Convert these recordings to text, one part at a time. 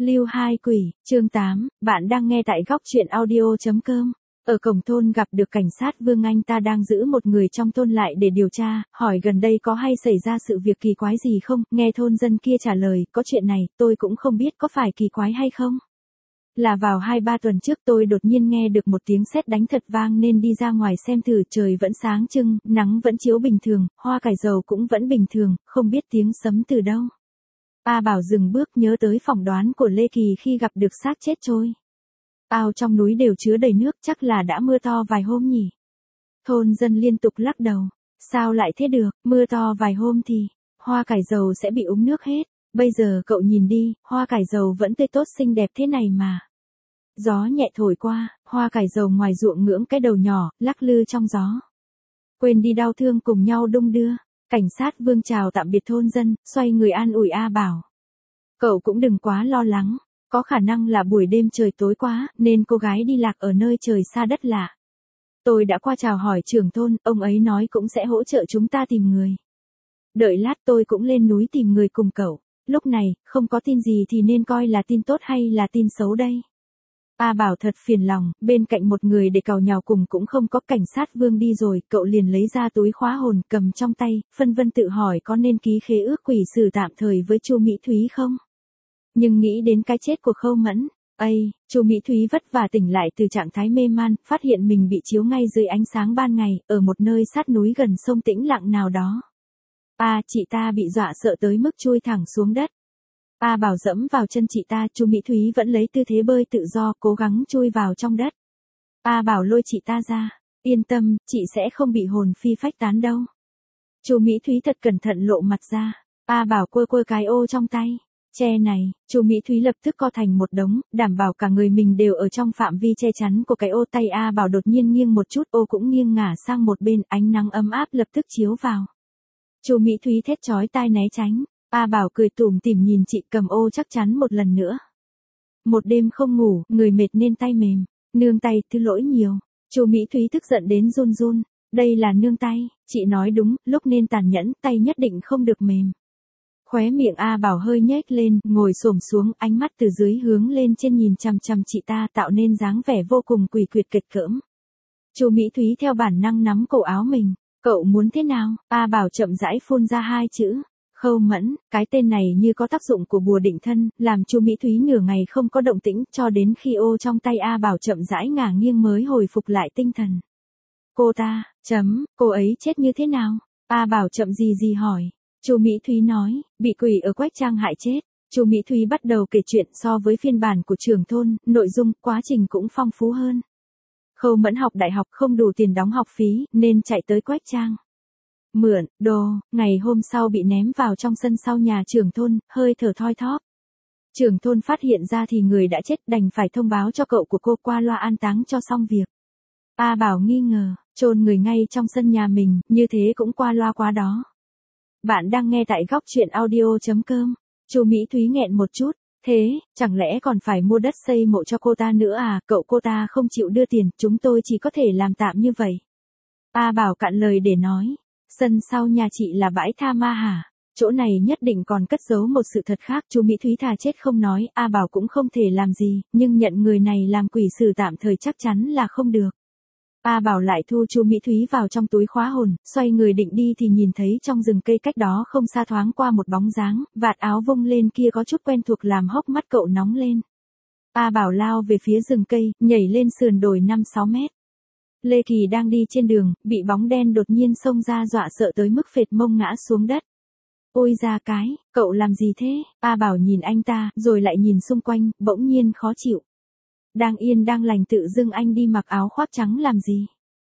Lưu Hai Quỷ, chương 8, bạn đang nghe tại góc truyện audio.com. Ở cổng thôn gặp được cảnh sát Vương, anh ta đang giữ một người trong thôn lại để điều tra, hỏi gần đây có hay xảy ra sự việc kỳ quái gì không. Nghe thôn dân kia trả lời, có chuyện này, tôi cũng không biết có phải kỳ quái hay không. Là vào 2-3 tuần trước tôi đột nhiên nghe được một tiếng sét đánh thật vang nên đi ra ngoài xem thử. Trời vẫn sáng trưng, nắng vẫn chiếu bình thường, hoa cải dầu cũng vẫn bình thường, không biết tiếng sấm từ đâu. A Bảo dừng bước, nhớ tới phỏng đoán của Lê Kỳ khi gặp được xác chết trôi. Ao trong núi đều chứa đầy nước, chắc là đã mưa to vài hôm nhỉ. Thôn dân liên tục lắc đầu. Sao lại thế được, mưa to vài hôm thì hoa cải dầu sẽ bị úng nước hết. Bây giờ cậu nhìn đi, hoa cải dầu vẫn tươi tốt xinh đẹp thế này mà. Gió nhẹ thổi qua, hoa cải dầu ngoài ruộng ngưỡng cái đầu nhỏ, lắc lư trong gió. Quên đi đau thương cùng nhau đung đưa. Cảnh sát Vương chào tạm biệt thôn dân, xoay người an ủi A Bảo. Cậu cũng đừng quá lo lắng, có khả năng là buổi đêm trời tối quá, nên cô gái đi lạc ở nơi trời xa đất lạ. Tôi đã qua chào hỏi trưởng thôn, ông ấy nói cũng sẽ hỗ trợ chúng ta tìm người. Đợi lát tôi cũng lên núi tìm người cùng cậu. Lúc này, không có tin gì thì nên coi là tin tốt hay là tin xấu đây? A Bảo thật phiền lòng, bên cạnh một người để càu nhàu cùng cũng không có. Cảnh sát Vương đi rồi, cậu liền lấy ra túi khóa hồn cầm trong tay, phân vân tự hỏi có nên ký khế ước quỷ xử tạm thời với Chu Mỹ Thúy không? Nhưng nghĩ đến cái chết của Khâu Mẫn, Chu Mỹ Thúy vất vả tỉnh lại từ trạng thái mê man, phát hiện mình bị chiếu ngay dưới ánh sáng ban ngày, ở một nơi sát núi gần sông tĩnh lặng nào đó. Chị ta bị dọa sợ tới mức chui thẳng xuống đất. A Bảo dẫm vào chân chị ta, Chu Mỹ Thúy vẫn lấy tư thế bơi tự do, cố gắng chui vào trong đất. A Bảo lôi chị ta ra, yên tâm, chị sẽ không bị hồn phi phách tán đâu. Chu Mỹ Thúy thật cẩn thận lộ mặt ra. A Bảo quơ cái ô trong tay. Che này, Chu Mỹ Thúy lập tức co thành một đống, đảm bảo cả người mình đều ở trong phạm vi che chắn của cái ô. Tay A Bảo đột nhiên nghiêng một chút, ô cũng nghiêng ngả sang một bên, ánh nắng ấm áp lập tức chiếu vào. Chu Mỹ Thúy thét chói tai né tránh. A Bảo cười tủm tỉm nhìn chị cầm ô chắc chắn một lần nữa. Một đêm không ngủ, người mệt nên tay mềm. Nương tay, thứ lỗi nhiều. Chu Mỹ Thúy tức giận đến run run. Đây là nương tay, chị nói đúng, lúc nên tàn nhẫn, tay nhất định không được mềm. Khóe miệng A Bảo hơi nhếch lên, ngồi xổm xuống, ánh mắt từ dưới hướng lên trên nhìn chằm chằm chị ta, tạo nên dáng vẻ vô cùng quỷ quyệt kịch cỡm. Chu Mỹ Thúy theo bản năng nắm cổ áo mình. Cậu muốn thế nào? A Bảo chậm rãi phun ra hai chữ. Khâu Mẫn, cái tên này như có tác dụng của bùa định thân, làm Chu Mỹ Thúy nửa ngày không có động tĩnh, cho đến khi ô trong tay A Bảo chậm rãi ngả nghiêng mới hồi phục lại tinh thần. Cô ấy chết như thế nào? A Bảo chậm gì hỏi. Chu Mỹ Thúy nói, bị quỷ ở Quách Trang hại chết. Chu Mỹ Thúy bắt đầu kể chuyện. So với phiên bản của trưởng thôn, nội dung, quá trình cũng phong phú hơn. Khâu Mẫn học đại học không đủ tiền đóng học phí, nên chạy tới Quách Trang mượn đồ, ngày hôm sau bị ném vào trong sân sau nhà trưởng thôn, hơi thở thoi thóp. Trưởng thôn phát hiện ra thì người đã chết, đành phải thông báo cho cậu của cô qua loa an táng cho xong việc. A Bảo nghi ngờ, chôn người ngay trong sân nhà mình, như thế cũng qua loa quá đó. Bạn đang nghe tại góc truyện audio.com. Chu Mỹ Thúy nghẹn một chút, thế, chẳng lẽ còn phải mua đất xây mộ cho cô ta nữa à? Cô ta không chịu đưa tiền, chúng tôi chỉ có thể làm tạm như vậy. A Bảo cạn lời để nói. Sân sau nhà chị là bãi tha ma hả? Chỗ này nhất định còn cất giấu một sự thật khác. Chu Mỹ Thúy thà chết không nói, A Bảo cũng không thể làm gì, nhưng nhận người này làm quỷ xử tạm thời chắc chắn là không được. A Bảo lại thu Chu Mỹ Thúy vào trong túi khóa hồn, xoay người định đi thì nhìn thấy trong rừng cây cách đó không xa thoáng qua một bóng dáng, vạt áo vung lên kia có chút quen thuộc làm hốc mắt cậu nóng lên. A Bảo lao về phía rừng cây, nhảy lên sườn đồi 5-6 mét. Lê Kỳ đang đi trên đường, bị bóng đen đột nhiên xông ra dọa sợ tới mức phệt mông ngã xuống đất. Ôi ra cái, cậu làm gì thế? A Bảo nhìn anh ta, rồi lại nhìn xung quanh, bỗng nhiên khó chịu. Đang yên đang lành tự dưng anh đi mặc áo khoác trắng làm gì?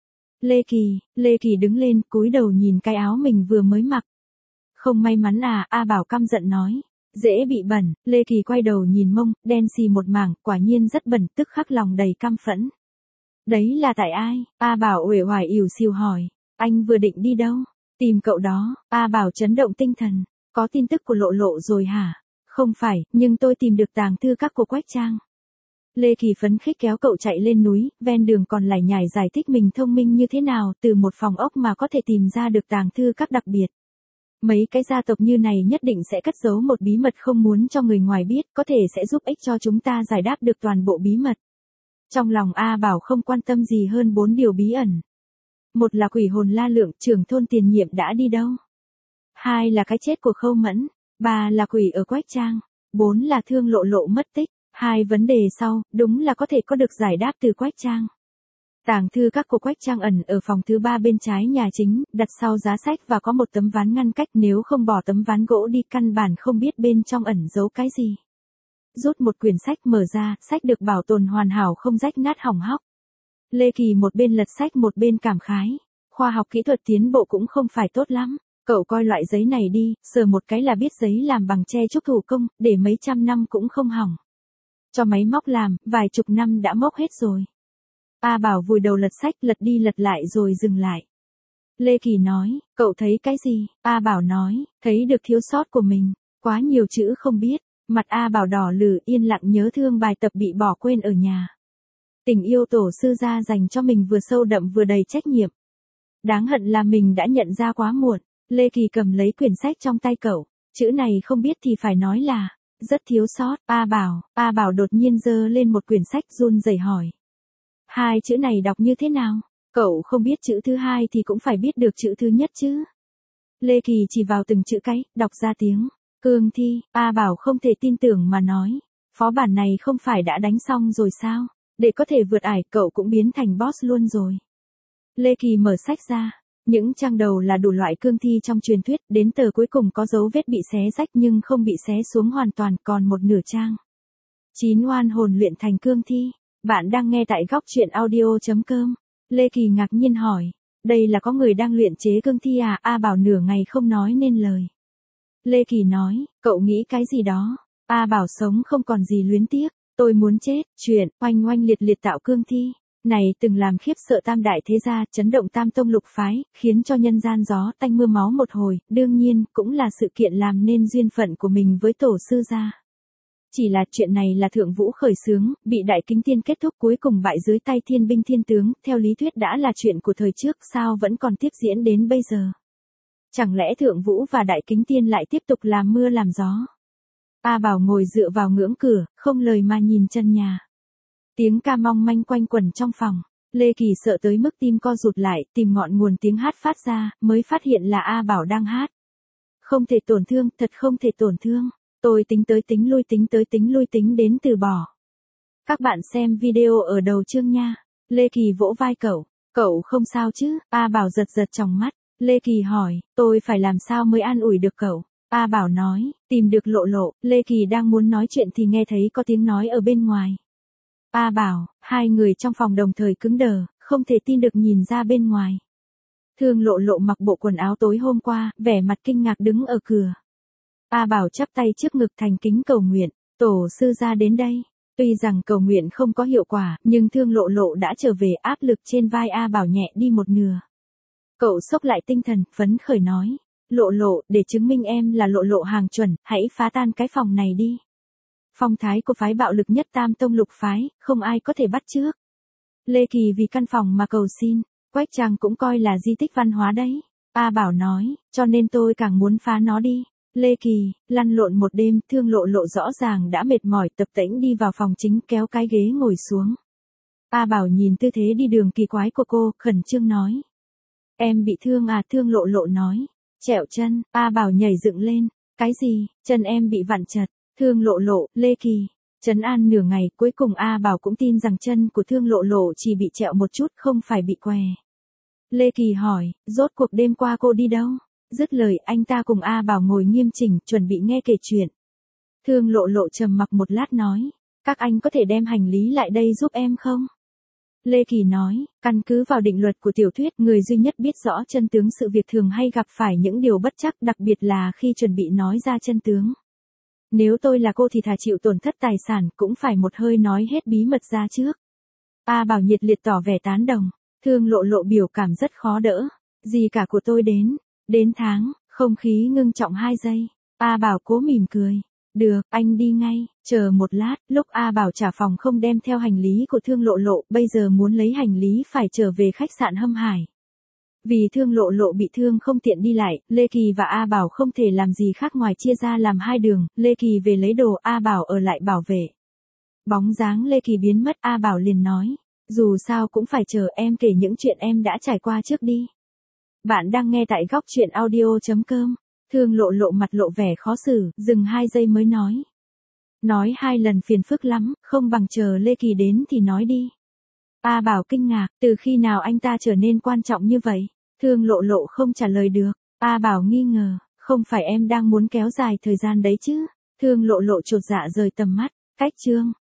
Lê Kỳ đứng lên, cúi đầu nhìn cái áo mình vừa mới mặc. Không may mắn à? A Bảo căm giận nói. Dễ bị bẩn. Lê Kỳ quay đầu nhìn mông, đen xì một mảng, quả nhiên rất bẩn, tức khắc lòng đầy căm phẫn. Đấy là tại ai? A Bảo uể oải ỉu xìu hỏi. Anh vừa định đi đâu? Tìm cậu đó. A Bảo chấn động tinh thần. Có tin tức của Lộ Lộ rồi hả? Không phải, nhưng tôi tìm được tàng thư các của Quách Trang. Lê Kỳ phấn khích kéo cậu chạy lên núi, ven đường còn lải nhải giải thích mình thông minh như thế nào, từ một phòng ốc mà có thể tìm ra được tàng thư các đặc biệt. Mấy cái gia tộc như này nhất định sẽ cất giấu một bí mật không muốn cho người ngoài biết, có thể sẽ giúp ích cho chúng ta giải đáp được toàn bộ bí mật. Trong lòng A Bảo không quan tâm gì hơn 4 điều bí ẩn. Một là quỷ hồn La Lượng, trưởng thôn tiền nhiệm đã đi đâu? 2 là cái chết của Khâu Mẫn. 3 là quỷ ở Quách Trang. 4 là Thương Lộ Lộ mất tích. 2 vấn đề sau, đúng là có thể có được giải đáp từ Quách Trang. Tàng thư các của Quách Trang ẩn ở phòng thứ 3 bên trái nhà chính, đặt sau giá sách và có một tấm ván ngăn cách, nếu không bỏ tấm ván gỗ đi căn bản không biết bên trong ẩn giấu cái gì. Rút một quyển sách mở ra, sách được bảo tồn hoàn hảo không rách nát hỏng hóc. Lê Kỳ một bên lật sách một bên cảm khái. Khoa học kỹ thuật tiến bộ cũng không phải tốt lắm. Cậu coi loại giấy này đi, sờ một cái là biết giấy làm bằng tre trúc thủ công, để mấy trăm năm cũng không hỏng. Cho máy móc làm, vài chục năm đã mốc hết rồi. A Bảo vùi đầu lật sách, lật đi lật lại rồi dừng lại. Lê Kỳ nói, cậu thấy cái gì? A Bảo nói, thấy được thiếu sót của mình, quá nhiều chữ không biết. Mặt A Bảo đỏ lử, yên lặng nhớ thương bài tập bị bỏ quên ở nhà. Tình yêu tổ sư gia dành cho mình vừa sâu đậm vừa đầy trách nhiệm. Đáng hận là mình đã nhận ra quá muộn. Lê Kỳ cầm lấy quyển sách trong tay cậu. Chữ này không biết thì phải nói là rất thiếu sót. A Bảo đột nhiên giơ lên một quyển sách run rẩy hỏi. 2 chữ này đọc như thế nào? Cậu không biết chữ thứ 2 thì cũng phải biết được chữ thứ nhất chứ. Lê Kỳ chỉ vào từng chữ cái, đọc ra tiếng. Cương thi. A Bảo không thể tin tưởng mà nói. Phó bản này không phải đã đánh xong rồi sao? Để có thể vượt ải cậu cũng biến thành boss luôn rồi. Lê Kỳ mở sách ra. Những trang đầu là đủ loại cương thi trong truyền thuyết, đến tờ cuối cùng có dấu vết bị xé rách nhưng không bị xé xuống hoàn toàn, còn một nửa trang. 9 oan hồn luyện thành cương thi. Bạn đang nghe tại góc truyện audio.com. Lê Kỳ ngạc nhiên hỏi. Đây là có người đang luyện chế cương thi à? A Bảo nửa ngày không nói nên lời. Lê Kỳ nói, cậu nghĩ cái gì đó? A Bảo sống không còn gì luyến tiếc. Tôi muốn chết. Chuyện oanh oanh liệt liệt tạo cương thi này từng làm khiếp sợ tam đại thế gia, chấn động tam tông lục phái, khiến cho nhân gian gió tanh mưa máu một hồi, đương nhiên, cũng là sự kiện làm nên duyên phận của mình với tổ sư gia. Chỉ là chuyện này là Thượng Vũ khởi xướng, bị Đại Kính Tiên kết thúc cuối cùng bại dưới tay Thiên binh thiên tướng, theo lý thuyết đã là chuyện của thời trước, sao vẫn còn tiếp diễn đến bây giờ? Chẳng lẽ Thượng Vũ và Đại Kính Tiên lại tiếp tục làm mưa làm gió? A Bảo ngồi dựa vào ngưỡng cửa, không lời mà nhìn chân nhà. Tiếng ca mong manh quanh quẩn trong phòng. Lê Kỳ sợ tới mức tim co rụt lại, tìm ngọn nguồn tiếng hát phát ra, mới phát hiện là A Bảo đang hát. Không thể tổn thương, thật không thể tổn thương. Tôi tính tới tính lui tính tới tính lui tính đến từ bỏ. Các bạn xem video ở đầu chương nha. Lê Kỳ vỗ vai cậu. Cậu không sao chứ? A Bảo giật giật tròng mắt. Lê Kỳ hỏi, tôi phải làm sao mới an ủi được cậu? A Bảo nói, tìm được Lộ Lộ. Lê Kỳ đang muốn nói chuyện thì nghe thấy có tiếng nói ở bên ngoài. A Bảo, 2 người trong phòng đồng thời cứng đờ, không thể tin được nhìn ra bên ngoài. Thương Lộ Lộ mặc bộ quần áo tối hôm qua, vẻ mặt kinh ngạc đứng ở cửa. A Bảo chắp tay trước ngực thành kính cầu nguyện, tổ sư gia đến đây. Tuy rằng cầu nguyện không có hiệu quả, nhưng Thương Lộ Lộ đã trở về, áp lực trên vai A Bảo nhẹ đi một nửa. Cậu xốc lại tinh thần, phấn khởi nói, Lộ Lộ, để chứng minh em là Lộ Lộ hàng chuẩn, hãy phá tan cái phòng này đi. Phong thái của phái bạo lực nhất tam tông lục phái, không ai có thể bắt chước. Lê Kỳ vì căn phòng mà cầu xin, Quách Trang cũng coi là di tích văn hóa đấy. A Bảo nói, cho nên tôi càng muốn phá nó đi. Lê Kỳ, lăn lộn một đêm, Thương Lộ Lộ rõ ràng đã mệt mỏi, tập tễnh đi vào phòng chính kéo cái ghế ngồi xuống. A Bảo nhìn tư thế đi đường kỳ quái của cô, khẩn trương nói. Em bị thương à? Thương Lộ Lộ nói. Trẹo chân. A Bảo nhảy dựng lên. Cái gì? Chân em bị vặn chật. Thương Lộ Lộ, Lê Kỳ. Trấn an nửa ngày, cuối cùng A Bảo cũng tin rằng chân của Thương Lộ Lộ chỉ bị trẹo một chút, không phải bị què. Lê Kỳ hỏi, rốt cuộc đêm qua cô đi đâu? Dứt lời, anh ta cùng A Bảo ngồi nghiêm chỉnh, chuẩn bị nghe kể chuyện. Thương Lộ Lộ trầm mặc một lát nói, các anh có thể đem hành lý lại đây giúp em không? Lê Kỳ nói, căn cứ vào định luật của tiểu thuyết, người duy nhất biết rõ chân tướng sự việc thường hay gặp phải những điều bất trắc, đặc biệt là khi chuẩn bị nói ra chân tướng. Nếu tôi là cô thì thà chịu tổn thất tài sản, cũng phải một hơi nói hết bí mật ra trước. A Bảo nhiệt liệt tỏ vẻ tán đồng. Thương Lộ Lộ biểu cảm rất khó đỡ. Gì cả của tôi đến tháng, không khí ngưng trọng 2 giây. A Bảo cố mỉm cười. Được, anh đi ngay, chờ một lát. Lúc A Bảo trả phòng không đem theo hành lý của Thương Lộ Lộ, bây giờ muốn lấy hành lý phải trở về khách sạn Hâm Hải. Vì Thương Lộ Lộ bị thương không tiện đi lại, Lê Kỳ và A Bảo không thể làm gì khác ngoài chia ra làm hai đường, Lê Kỳ về lấy đồ, A Bảo ở lại bảo vệ. Bóng dáng Lê Kỳ biến mất, A Bảo liền nói, dù sao cũng phải chờ em kể những chuyện em đã trải qua trước đi. Bạn đang nghe tại góc chuyện audio.com. Thương Lộ Lộ mặt lộ vẻ khó xử, dừng 2 giây mới nói. Nói 2 lần phiền phức lắm, không bằng chờ Lê Kỳ đến thì nói đi. A Bảo kinh ngạc, từ khi nào anh ta trở nên quan trọng như vậy? Thương Lộ Lộ không trả lời được. A Bảo nghi ngờ, không phải em đang muốn kéo dài thời gian đấy chứ? Thương Lộ Lộ chột dạ rời tầm mắt, cách chương.